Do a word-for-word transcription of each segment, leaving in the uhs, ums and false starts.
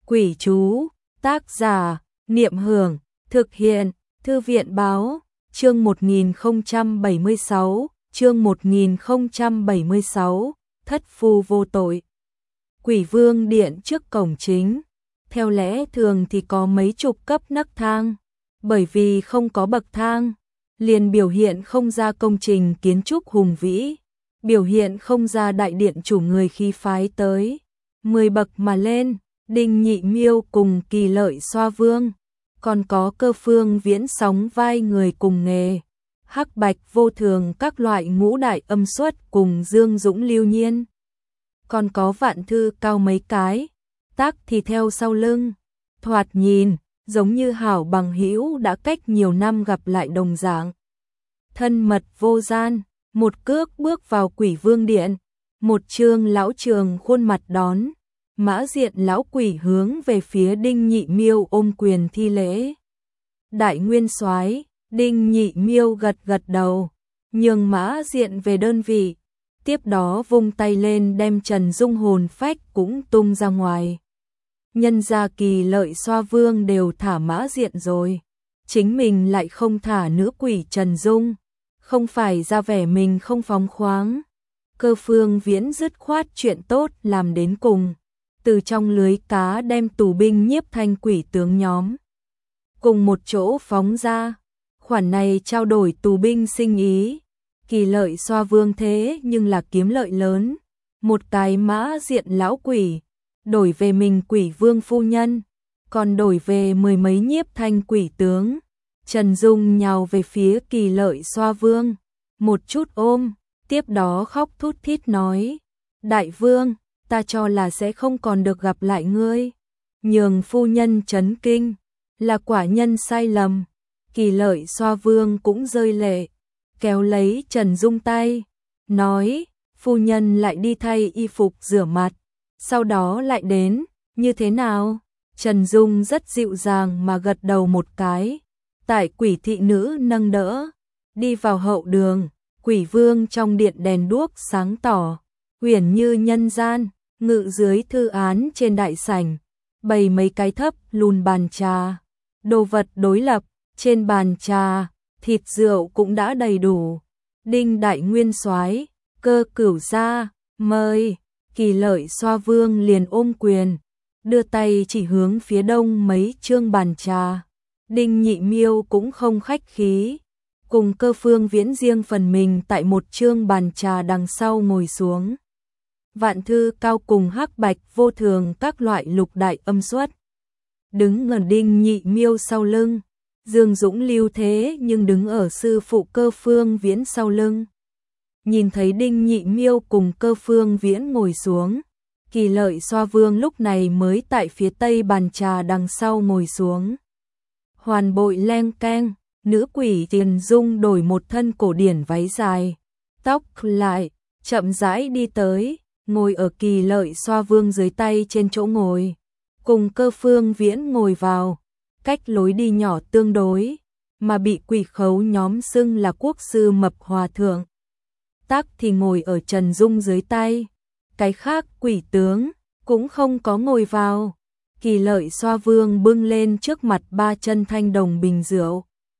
Quỷ chú, tác giả, Niệm Hưởng, thực hiện, Thư viện báo, chương một nghìn không trăm bảy mươi sáu, chương một nghìn không trăm bảy mươi sáu, thất phu vô tội. Quỷ vương điện trước cổng chính, theo lẽ thường thì có mấy chục cấp nấc thang, bởi vì không có bậc thang, liền biểu hiện không ra công trình kiến trúc hùng vĩ, biểu hiện không ra đại điện chủ người khí phái tới. Mười bậc mà lên, Đinh Nhị Miêu cùng Kỳ Lợi Xoa Vương, còn có Cơ Phương Viễn sóng vai người cùng nghề, Hắc Bạch Vô Thường các loại ngũ đại âm xuất cùng Dương Dũng Lưu Nhiên. Còn có Vạn Thư Cao mấy cái, tác thì theo sau lưng, thoạt nhìn giống như hảo bằng hữu đã cách nhiều năm gặp lại đồng dạng. Thân mật vô gian, một cước bước vào Quỷ Vương điện, một trương lão trường khuôn mặt đón. Mã Diện lão quỷ hướng về phía Đinh Nhị Miêu ôm quyền thi lễ. Đại nguyên soái, Đinh Nhị Miêu gật gật đầu, nhường Mã Diện về đơn vị, tiếp đó vung tay lên đem Trần Dung hồn phách cũng tung ra ngoài. Nhân gia Kỳ Lợi Xoa Vương đều thả Mã Diện rồi, chính mình lại không thả nữ quỷ Trần Dung, không phải ra vẻ mình không phóng khoáng. Cơ Phương Viễn dứt khoát chuyện tốt làm đến cùng, từ trong lưới cá đem tù binh Nhiếp Thanh quỷ tướng nhóm cùng một chỗ phóng ra, khoản này trao đổi tù binh sinh ý. Kỳ Lợi Xoa Vương thế nhưng là kiếm lợi lớn, một cái Mã Diện lão quỷ đổi về mình Quỷ Vương phu nhân, còn đổi về mười mấy Nhiếp Thanh quỷ tướng. Trần Dung nhào về phía Kỳ Lợi Xoa Vương, một chút ôm, tiếp đó khóc thút thít nói: Đại vương, ta cho là sẽ không còn được gặp lại ngươi. Nhường phu nhân chấn kinh, là quả nhân sai lầm. Kỳ Lợi Xoa Vương cũng rơi lệ, kéo lấy Trần Dung tay, nói: phu nhân lại đi thay y phục rửa mặt, sau đó lại đến, như thế nào? Trần Dung rất dịu dàng mà gật đầu một cái, tại quỷ thị nữ nâng đỡ, đi vào hậu đường. Quỷ Vương trong điện đèn đuốc sáng tỏ, huyền như nhân gian, ngự dưới thư án trên đại sảnh, bày mấy cái thấp lùn bàn trà, đồ vật đối lập, trên bàn trà, thịt rượu cũng đã đầy đủ. Đinh đại nguyên soái, Cơ cửu gia, mời. Kỳ Lợi Xoa Vương liền ôm quyền, đưa tay chỉ hướng phía đông mấy trương bàn trà. Đinh Nhị Miêu cũng không khách khí, cùng Cơ Phương Viễn riêng phần mình tại một trương bàn trà đằng sau ngồi xuống. Vạn Thư Cao cùng Hắc Bạch Vô Thường các loại lục đại âm xuất đứng ở Đinh Nhị Miêu sau lưng. Dương Dũng Lưu thế nhưng đứng ở sư phụ Cơ Phương Viễn sau lưng. Nhìn thấy Đinh Nhị Miêu cùng Cơ Phương Viễn ngồi xuống, Kỳ Lợi Xoa Vương lúc này mới tại phía tây bàn trà đằng sau ngồi xuống. Hoàn bội leng keng, nữ quỷ Tiền Dung đổi một thân cổ điển váy dài, tóc lại, chậm rãi đi tới, ngồi ở Kỳ Lợi Xoa Vương dưới tay trên chỗ ngồi, cùng Cơ Phương Viễn ngồi vào, cách lối đi nhỏ tương đối, mà bị quỷ khấu nhóm xưng là quốc sư Mập Hòa Thượng. Tác thì ngồi ở Trần Dung dưới tay, cái khác quỷ tướng cũng không có ngồi vào. Kỳ Lợi Xoa Vương bưng lên trước mặt ba chân thanh đồng bình rượu,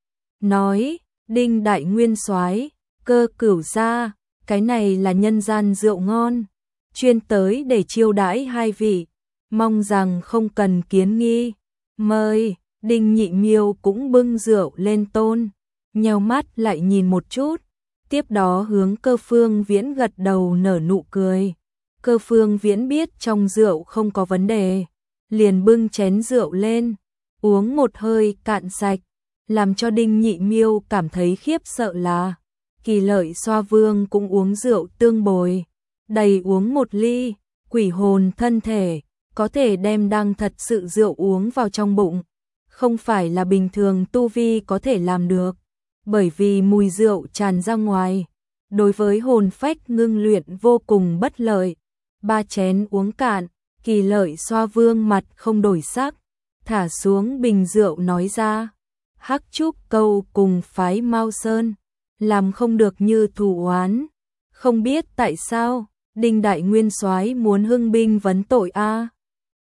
nói: Đinh đại nguyên soái, Cơ cửu gia, cái này là nhân gian rượu ngon, chuyên tới để chiêu đãi hai vị, mong rằng không cần kiến nghi, mời. Đinh Nhị Miêu cũng bưng rượu lên tôn, nheo mắt lại nhìn một chút, tiếp đó hướng Cơ Phương Viễn gật đầu nở nụ cười. Cơ Phương Viễn biết trong rượu không có vấn đề, liền bưng chén rượu lên, uống một hơi cạn sạch, làm cho Đinh Nhị Miêu cảm thấy khiếp sợ là Kỳ Lợi Xoa Vương cũng uống rượu tương bồi, đầy uống một ly, quỷ hồn thân thể có thể đem đang thật sự rượu uống vào trong bụng, không phải là bình thường tu vi có thể làm được, bởi vì mùi rượu tràn ra ngoài, đối với hồn phách ngưng luyện vô cùng bất lợi. Ba chén uống cạn, Kỳ Lợi Xoa Vương mặt không đổi sắc, thả xuống bình rượu nói ra: Hắc Trúc Câu cùng phái Mao Sơn làm không được như thù oán, không biết tại sao Đinh đại nguyên soái muốn hưng binh vấn tội a.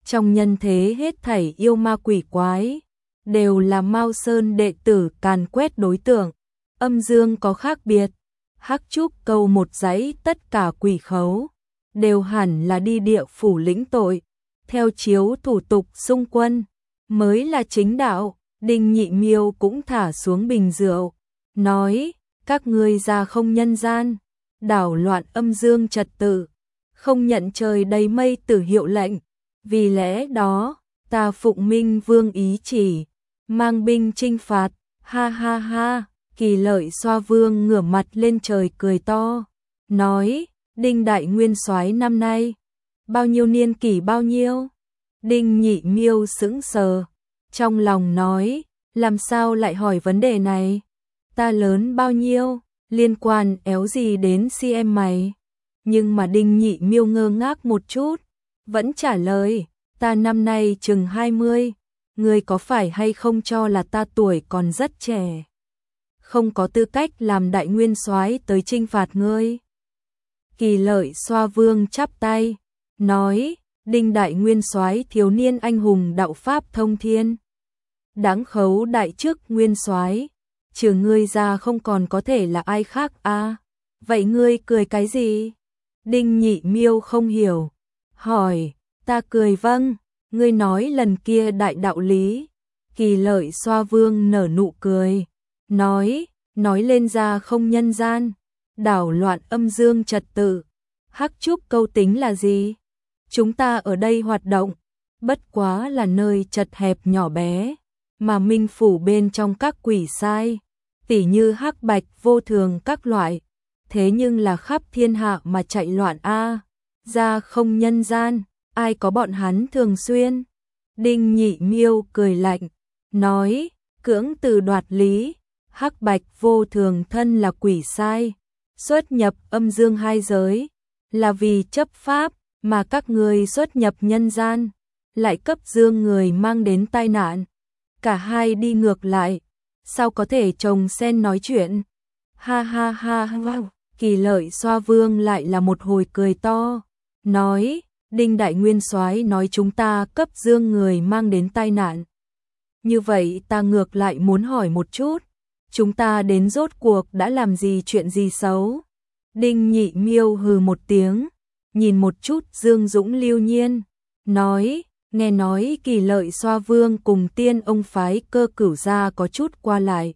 trong nhân thế hết thảy yêu ma quỷ quái, đều là Mao Sơn đệ tử càn quét đối tượng. Âm dương có khác biệt, Hắc Trúc Câu một dãy tất cả quỷ khấu, đều hẳn là đi địa phủ lĩnh tội, theo chiếu thủ tục xung quân, mới là chính đạo. Đinh Nhị Miêu cũng thả xuống bình rượu, nói, các ngươi ra không nhân gian, đảo loạn âm dương trật tự, không nhận trời đầy mây tử hiệu lệnh, vì lẽ đó, ta phụng Minh Vương ý chỉ, mang binh chinh phạt, ha ha ha. Kỳ Lợi Xoa Vương ngửa mặt lên trời cười to, nói, Đinh Đại Nguyên Soái năm nay, bao nhiêu niên kỷ bao nhiêu? Đinh Nhị Miêu sững sờ, trong lòng nói, làm sao lại hỏi vấn đề này? Ta lớn bao nhiêu, liên quan éo gì đến si em mày? Nhưng mà Đinh Nhị Miêu ngơ ngác một chút, vẫn trả lời, ta năm nay chừng hai mươi, ngươi có phải hay không cho là ta tuổi còn rất trẻ, không có tư cách làm đại nguyên soái tới chinh phạt ngươi. Kỳ Lợi Xoa Vương chắp tay, nói, Đinh Đại Nguyên Soái thiếu niên anh hùng đạo pháp thông thiên, đáng khấu đại chức nguyên soái, trừ ngươi ra không còn có thể là ai khác a. À, vậy ngươi cười cái gì? Đinh Nhị Miêu không hiểu, hỏi, ta cười vâng, ngươi nói lần kia đại đạo lý. Kỳ Lợi Xoa Vương nở nụ cười, nói, nói lên ra không nhân gian, đảo loạn âm dương trật tự. Hắc Trúc Câu tính là gì? Chúng ta ở đây hoạt động, bất quá là nơi chật hẹp nhỏ bé, mà minh phủ bên trong các quỷ sai, tỉ như hắc bạch vô thường các loại, thế nhưng là khắp thiên hạ mà chạy loạn a, ra không nhân gian, ai có bọn hắn thường xuyên. Đinh Nhị Miêu cười lạnh, nói, cưỡng từ đoạt lý, hắc bạch vô thường thân là quỷ sai, xuất nhập âm dương hai giới, là vì chấp pháp, mà các người xuất nhập nhân gian, lại cấp dương người mang đến tai nạn. Cả hai đi ngược lại, sao có thể chồng sen nói chuyện? Ha ha ha ha. Kỳ Lợi Xoa Vương lại là một hồi cười to, nói, Đinh Đại Nguyên Soái nói chúng ta cấp dương người mang đến tai nạn. Như vậy ta ngược lại muốn hỏi một chút, chúng ta đến rốt cuộc đã làm gì chuyện gì xấu? Đinh Nhị Miêu hừ một tiếng, nhìn một chút Dương Dũng Lưu Nhiên, nói, nghe nói Kỳ Lợi Xoa Vương cùng Tiên ông phái Cơ Cửu gia có chút qua lại.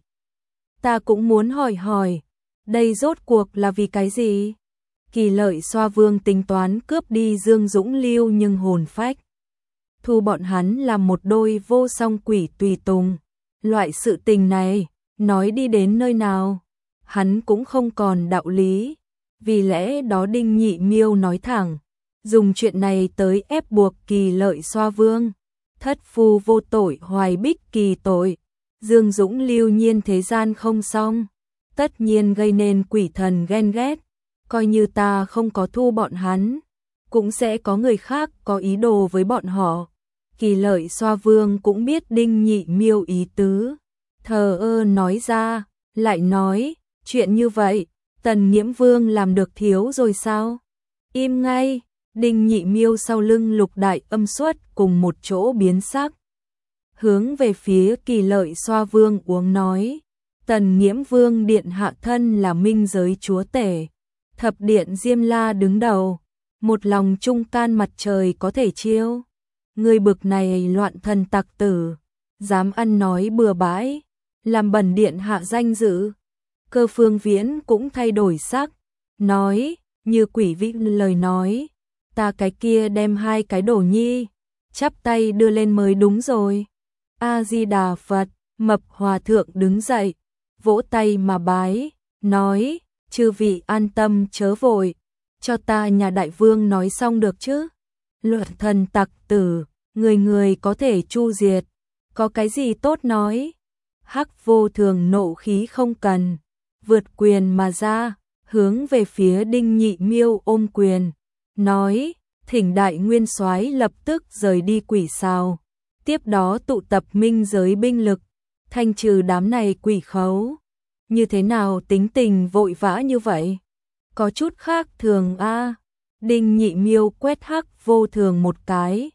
Ta cũng muốn hỏi hỏi, đây rốt cuộc là vì cái gì? Kỳ Lợi Xoa Vương tính toán cướp đi Dương Dũng Lưu nhưng hồn phách, thu bọn hắn làm một đôi vô song quỷ tùy tùng. Loại sự tình này, nói đi đến nơi nào, hắn cũng không còn đạo lý. Vì lẽ đó Đinh Nhị Miêu nói thẳng, dùng chuyện này tới ép buộc Kỳ Lợi Xoa Vương. Thất phu vô tội hoài bích kỳ tội, Dương Dũng Lưu Nhiên thế gian không xong, tất nhiên gây nên quỷ thần ghen ghét. Coi như ta không có thu bọn hắn, cũng sẽ có người khác có ý đồ với bọn họ. Kỳ Lợi Xoa Vương cũng biết Đinh Nhị Miêu ý tứ, thờ ơ nói ra, lại nói, chuyện như vậy, Tần Nghiễm Vương làm được thiếu rồi sao? Im ngay. Đinh Nhị Miêu sau lưng Lục Đại Âm Xuất cùng một chỗ biến sắc, hướng về phía Kỳ Lợi Xoa Vương uống nói, Tần Nghiễm Vương điện hạ thân là minh giới chúa tể, thập điện Diêm La đứng đầu, một lòng trung can mặt trời có thể chiêu. Người bực này loạn thần tặc tử, dám ăn nói bừa bãi, làm bẩn điện hạ danh dự. Cơ Phương Viễn cũng thay đổi sắc, nói, như quỷ vĩ lời nói, ta cái kia đem hai cái đồ nhi, chắp tay đưa lên mới đúng rồi. A-di-đà Phật. Mập Hòa Thượng đứng dậy, vỗ tay mà bái, nói, chư vị an tâm chớ vội, cho ta nhà đại vương nói xong được chứ. Luật thần tặc tử, người người có thể chu diệt, có cái gì tốt nói. Hắc Vô Thường nộ khí không cần, vượt quyền mà ra, hướng về phía Đinh Nhị Miêu ôm quyền, nói, thỉnh đại nguyên soái lập tức rời đi quỷ sao, tiếp đó tụ tập minh giới binh lực, thanh trừ đám này quỷ khấu. Như thế nào tính tình vội vã như vậy? Có chút khác thường a. À. Đinh Nhị Miêu quét Hắc Vô Thường một cái,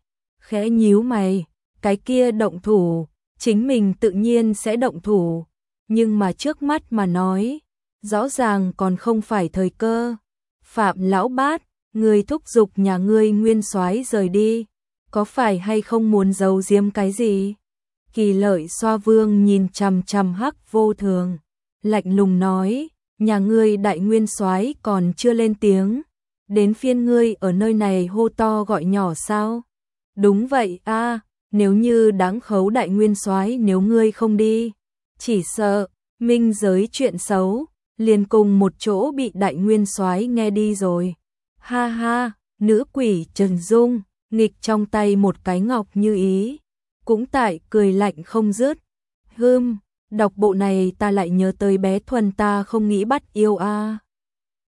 khẽ nhíu mày, cái kia động thủ, chính mình tự nhiên sẽ động thủ, nhưng mà trước mắt mà nói, rõ ràng còn không phải thời cơ. Phạm lão bát, người thúc giục nhà ngươi nguyên soái rời đi, có phải hay không muốn giấu giếm cái gì? Kỳ Lợi Xoa Vương nhìn chằm chằm Hắc Vô Thường, lạnh lùng nói, nhà ngươi đại nguyên soái còn chưa lên tiếng, đến phiên ngươi ở nơi này hô to gọi nhỏ sao? Đúng vậy a, nếu như đáng khấu đại nguyên soái nếu ngươi không đi, chỉ sợ minh giới chuyện xấu liền cùng một chỗ bị đại nguyên soái nghe đi rồi. Ha ha, nữ quỷ Trần Dung, nghịch trong tay một cái ngọc như ý, cũng tại cười lạnh không dứt. Hừm, đọc bộ này ta lại nhớ tới bé Thuần ta không nghĩ bắt yêu a.